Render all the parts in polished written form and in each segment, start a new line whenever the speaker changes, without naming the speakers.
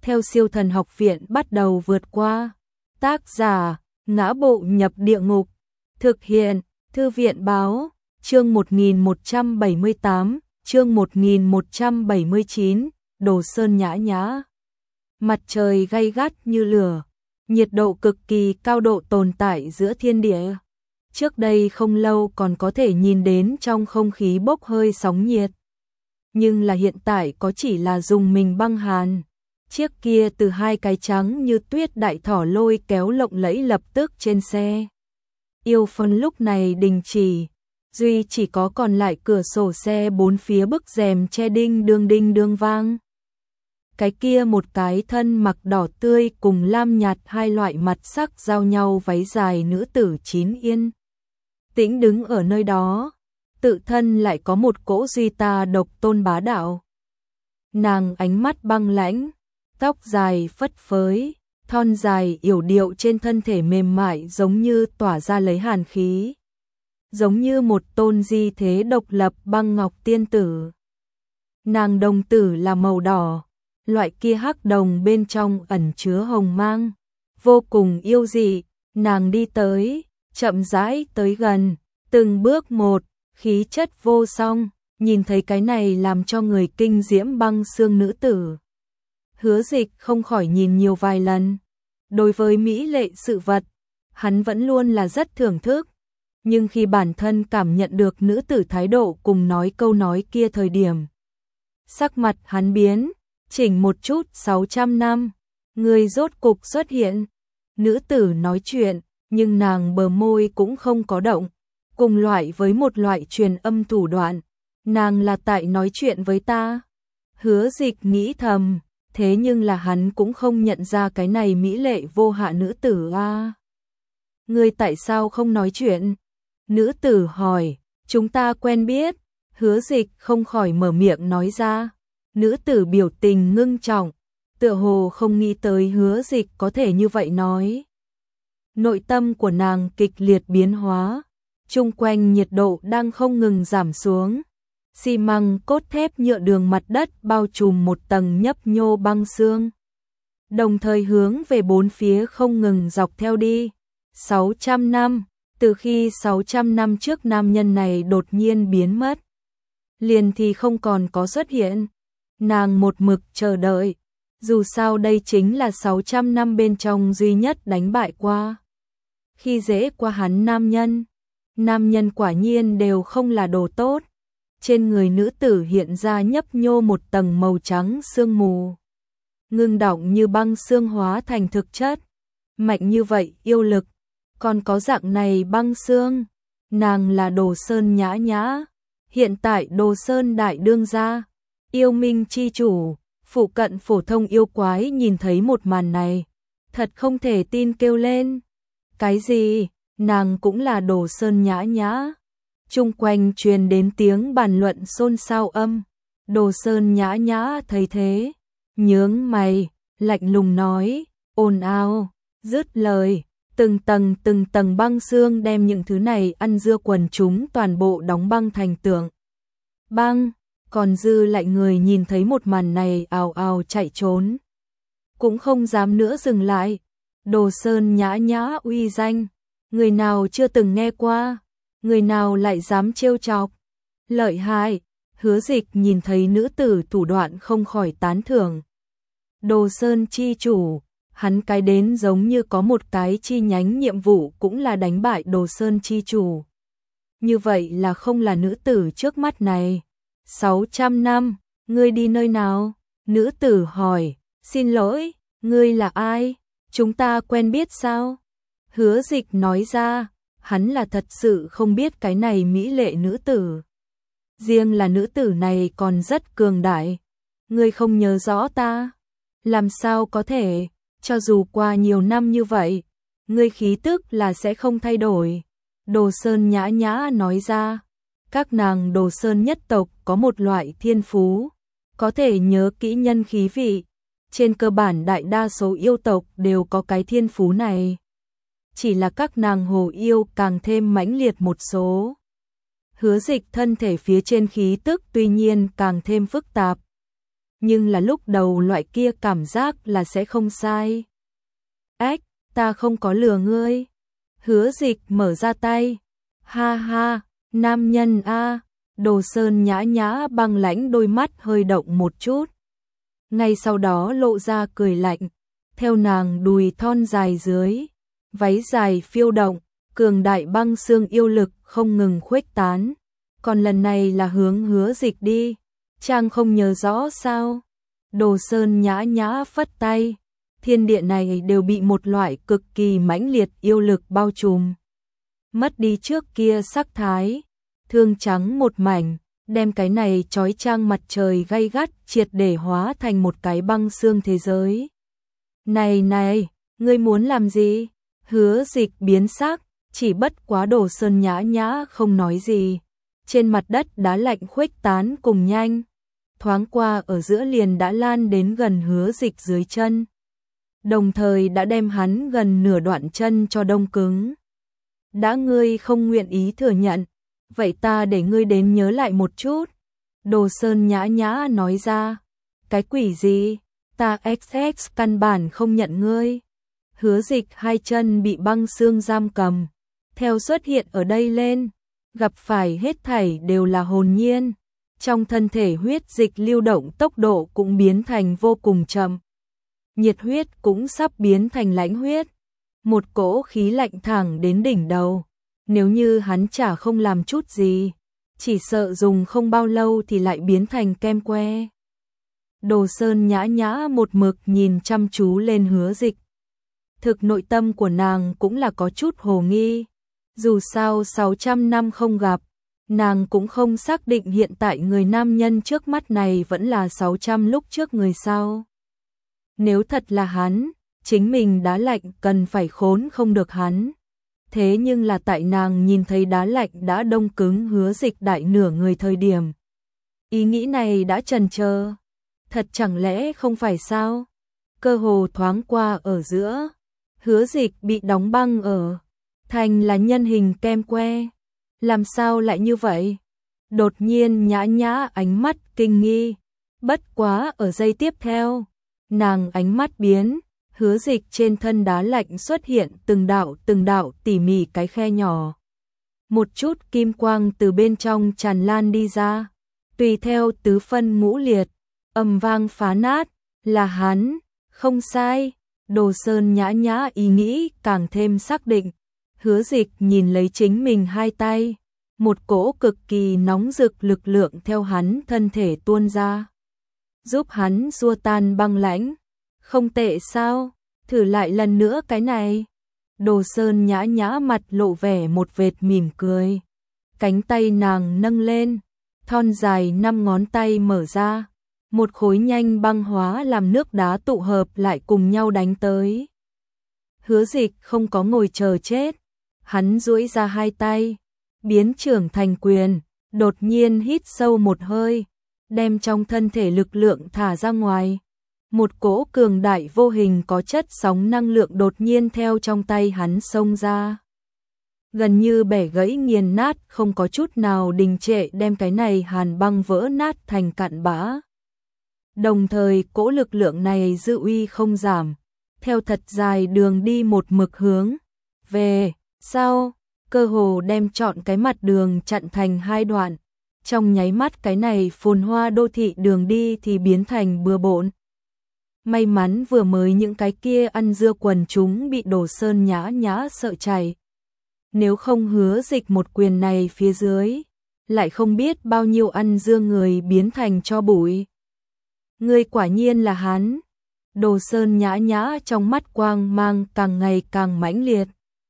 theo Siêu Thần Học Viện bắt đầu vượt qua. Tác giả: Ngã Bộ Nhập Địa Ngục. Thực hiện: Thư viện báo. Chương 1178, chương 1179, Đồ Sơn nhã nhã. Mặt trời gay gắt như lửa, nhiệt độ cực kỳ cao độ tồn tại giữa thiên địa. Trước đây không lâu còn có thể nhìn đến trong không khí bốc hơi sóng nhiệt. Nhưng là hiện tại có chỉ là dùng mình băng hàn. Chiếc kia từ hai cái trắng như tuyết đại thỏ lôi kéo lộng lẫy lập tức trên xe. Yêu Phân lúc này đình chỉ, duy chỉ có còn lại cửa sổ xe bốn phía bức rèm che đinh đương vang. Cái kia một cái thân mặc đỏ tươi cùng lam nhạt hai loại mặt sắc giao nhau váy dài nữ tử chín yên. Tĩnh đứng ở nơi đó, tự thân lại có một cỗ duy ta độc tôn bá đạo. Nàng ánh mắt băng lãnh, tóc dài phất phới, thon dài yểu điệu trên thân thể mềm mại giống như tỏa ra lấy hàn khí. Giống như một tôn di thế độc lập băng ngọc tiên tử. Nàng đồng tử là màu đỏ, loại kia hắc đồng bên trong ẩn chứa hồng mang, vô cùng yêu dị. Nàng đi tới, chậm rãi tới gần, từng bước một, khí chất vô song, nhìn thấy cái này làm cho người kinh diễm băng xương nữ tử. Hứa Dịch không khỏi nhìn nhiều vài lần. Đối với mỹ lệ sự vật, hắn vẫn luôn là rất thưởng thức. Nhưng khi bản thân cảm nhận được nữ tử thái độ cùng nói câu nói kia thời điểm, sắc mặt hắn biến, chỉnh một chút 600 năm, người rốt cục xuất hiện. Nữ tử nói chuyện, nhưng nàng bờ môi cũng không có động, cùng loại với một loại truyền âm thủ đoạn. Nàng là tại nói chuyện với ta. Hứa Dịch nghĩ thầm, thế nhưng là hắn cũng không nhận ra cái này mỹ lệ vô hạ nữ tử a. Ngươi tại sao không nói chuyện? Nữ tử hỏi. Chúng ta quen biết. Hứa Dịch không khỏi mở miệng nói ra. Nữ tử biểu tình ngưng trọng, tựa hồ không nghĩ tới Hứa Dịch có thể như vậy nói. Nội tâm của nàng kịch liệt biến hóa, chung quanh nhiệt độ đang không ngừng giảm xuống. Xi măng cốt thép nhựa đường mặt đất bao trùm một tầng nhấp nhô băng xương, đồng thời hướng về bốn phía không ngừng dọc theo đi. 600 năm, từ khi 600 năm trước nam nhân này đột nhiên biến mất, liền thì không còn có xuất hiện. Nàng một mực chờ đợi, dù sao đây chính là 600 năm bên trong duy nhất đánh bại qua. Khi dễ qua hắn nam nhân quả nhiên đều không là đồ tốt. Trên người nữ tử hiện ra nhấp nhô một tầng màu trắng sương mù, ngưng đọng như băng xương hóa thành thực chất. Mạnh như vậy yêu lực, còn có dạng này băng xương. Nàng là Đồ Sơn nhã nhã, hiện tại Đồ Sơn đại đương gia, yêu minh chi chủ. Phụ cận phổ thông yêu quái nhìn thấy một màn này, thật không thể tin kêu lên. Cái gì? Nàng cũng là Đồ Sơn nhã nhã? Chung quanh truyền đến tiếng bàn luận xôn xao âm. Đồ Sơn nhã nhã thấy thế, nhướng mày, lạnh lùng nói, ồn ào. Dứt lời, từng tầng băng xương đem những thứ này ăn dưa quần chúng toàn bộ đóng băng thành tượng băng. Còn dư lại người nhìn thấy một màn này ào ào chạy trốn, cũng không dám nữa dừng lại. Đồ Sơn nhã nhã uy danh, người nào chưa từng nghe qua, người nào lại dám trêu chọc. Lợi hại. Hứa Dịch nhìn thấy nữ tử thủ đoạn không khỏi tán thưởng. Đồ Sơn chi chủ, hắn cái đến giống như có một cái chi nhánh nhiệm vụ cũng là đánh bại Đồ Sơn chi chủ. Như vậy là không là nữ tử trước mắt này. 600 năm, ngươi đi nơi nào? Nữ tử hỏi. Xin lỗi, ngươi là ai? Chúng ta quen biết sao? Hứa Dịch nói ra, hắn là thật sự không biết cái này mỹ lệ nữ tử. Riêng là nữ tử này còn rất cường đại. Ngươi không nhớ rõ ta? Làm sao có thể, cho dù qua nhiều năm như vậy, ngươi khí tức là sẽ không thay đổi. Đồ Sơn nhã nhã nói ra. Các nàng Đồ Sơn nhất tộc có một loại thiên phú, có thể nhớ kỹ nhân khí vị. Trên cơ bản đại đa số yêu tộc đều có cái thiên phú này. Chỉ là các nàng hồ yêu càng thêm mãnh liệt một số. Hứa Dịch thân thể phía trên khí tức tuy nhiên càng thêm phức tạp. nhưng là lúc đầu loại kia cảm giác là sẽ không sai. Ách, ta không có lừa ngươi. Hứa Dịch mở ra tay. Ha ha, nam nhân a. Đồ Sơn nhã nhã băng lãnh đôi mắt hơi động một chút. Ngay sau đó lộ ra cười lạnh, theo nàng đùi thon dài dưới, váy dài phiêu động, cường đại băng xương yêu lực không ngừng khuếch tán. Còn lần này là hướng Hứa Dịch đi, chàng không nhớ rõ sao? Đồ Sơn nhã nhã phất tay, thiên địa này đều bị một loại cực kỳ mãnh liệt yêu lực bao trùm. Mất đi trước kia sắc thái, thương trắng một mảnh, đem cái này chói chang mặt trời gay gắt triệt để hóa thành một cái băng xương thế giới. Này này, ngươi muốn làm gì? Hứa Dịch biến sắc, chỉ bất quá Đồ Sơn nhã nhã không nói gì. Trên mặt đất đá lạnh khuếch tán cùng nhanh, thoáng qua ở giữa liền đã lan đến gần Hứa Dịch dưới chân, đồng thời đã đem hắn gần nửa đoạn chân cho đông cứng. Đã ngươi không nguyện ý thừa nhận, vậy ta để ngươi đến nhớ lại một chút. Đồ Sơn nhã nhã nói ra. Cái quỷ gì? Ta XX căn bản không nhận ngươi. Hứa Dịch hai chân bị băng xương giam cầm, theo xuất hiện ở đây lên, gặp phải hết thảy đều là hồn nhiên. Trong thân thể huyết dịch lưu động tốc độ cũng biến thành vô cùng chậm. Nhiệt huyết cũng sắp biến thành lãnh huyết. Một cỗ khí lạnh thẳng đến đỉnh đầu. Nếu như hắn chả không làm chút gì, chỉ sợ dùng không bao lâu thì lại biến thành kem que. Đồ Sơn nhã nhã một mực nhìn chăm chú lên Hứa Dịch. Thực nội tâm của nàng cũng là có chút hồ nghi. Dù sao 600 năm không gặp, nàng cũng không xác định hiện tại người nam nhân trước mắt này vẫn là 600 lúc trước người sau. Nếu thật là hắn, chính mình đá lạnh cần phải khốn không được hắn. Thế nhưng là tại nàng nhìn thấy đá lạnh đã đông cứng Hứa Dịch đại nửa người thời điểm. Ý nghĩ này đã chần chờ. Thật chẳng lẽ không phải sao? Cơ hồ thoáng qua ở giữa. Hứa Dịch bị đóng băng ở. Thành là nhân hình kem que. Làm sao lại như vậy? Đột nhiên nhã nhã ánh mắt kinh nghi. Bất quá ở giây tiếp theo, nàng ánh mắt biến. Hứa Dịch trên thân đá lạnh xuất hiện từng đạo tỉ mỉ cái khe nhỏ. Một chút kim quang từ bên trong tràn lan đi ra, tùy theo tứ phân ngũ liệt, ầm vang phá nát, là hắn, không sai. Đồ Sơn nhã nhã ý nghĩ càng thêm xác định. Hứa Dịch nhìn lấy chính mình hai tay, một cỗ cực kỳ nóng rực lực lượng theo hắn thân thể tuôn ra, giúp hắn xua tan băng lãnh. Không tệ sao? Thử lại lần nữa cái này. Đồ Sơn nhã nhã mặt lộ vẻ một vệt mỉm cười. Cánh tay nàng nâng lên, thon dài 5 ngón tay mở ra, một khối nhanh băng hóa làm nước đá tụ hợp lại cùng nhau đánh tới. Hứa Dịch không có ngồi chờ chết, hắn duỗi ra hai tay, biến trưởng thành quyền, đột nhiên hít sâu một hơi, đem trong thân thể lực lượng thả ra ngoài. Một cỗ cường đại vô hình có chất sóng năng lượng đột nhiên theo trong tay hắn xông ra. Gần như bẻ gãy nghiền nát, không có chút nào đình trệ, đem cái này hàn băng vỡ nát thành cặn bã. Đồng thời cỗ lực lượng này dư uy không giảm, theo thật dài đường đi một mực hướng về sau, cơ hồ đem trọn cái mặt đường chặn thành hai đoạn. Trong nháy mắt cái này phồn hoa đô thị đường đi thì biến thành bừa bộn. May mắn vừa mới những cái kia ăn dưa quần chúng bị Đồ Sơn nhã nhã sợ chạy. Nếu không Hứa Dịch một quyền này phía dưới, lại không biết bao nhiêu ăn dưa người biến thành tro bụi. Ngươi quả nhiên là hắn. Đồ Sơn nhã nhã trong mắt quang mang càng ngày càng mãnh liệt.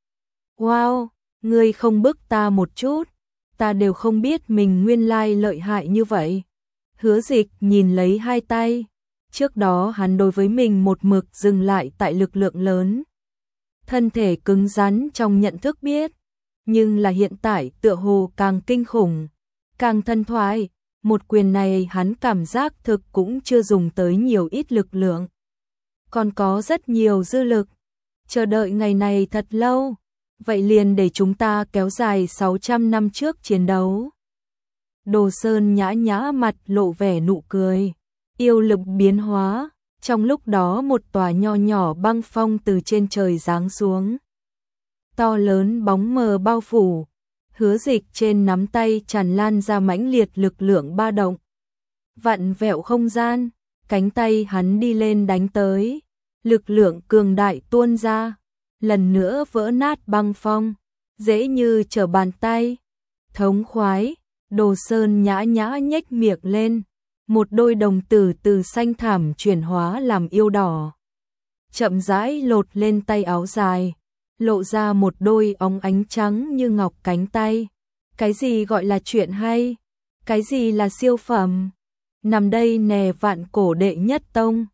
Wow, ngươi không bức ta một chút, ta đều không biết mình nguyên lai lợi hại như vậy. Hứa Dịch nhìn lấy hai tay. Trước đó hắn đối với mình một mực dừng lại tại lực lượng lớn. Thân thể cứng rắn trong nhận thức biết, nhưng là hiện tại tựa hồ càng kinh khủng, càng thân thoại. Một quyền này hắn cảm giác thực cũng chưa dùng tới nhiều ít lực lượng. Còn có rất nhiều dư lực. Chờ đợi ngày này thật lâu. Vậy liền để chúng ta kéo dài 600 năm trước chiến đấu. Đồ Sơn nhã nhã mặt lộ vẻ nụ cười. yêu lực biến hóa, trong lúc đó một tòa nho nhỏ băng phong từ trên trời giáng xuống. To lớn bóng mờ bao phủ, Hứa Dịch trên nắm tay tràn lan ra mãnh liệt lực lượng ba động. Vặn vẹo không gian, cánh tay hắn đi lên đánh tới, lực lượng cường đại tuôn ra, lần nữa vỡ nát băng phong, dễ như trở bàn tay. Thống khoái, Đồ Sơn nhã nhã nhếch miệng lên, một đôi đồng tử từ xanh thẳm chuyển hóa làm yêu đỏ. Chậm rãi lột lên tay áo dài, lộ ra một đôi óng ánh trắng như ngọc cánh tay. Cái gì gọi là chuyện hay? Cái gì là siêu phẩm? Nằm đây nè Vạn Cổ đệ nhất tông,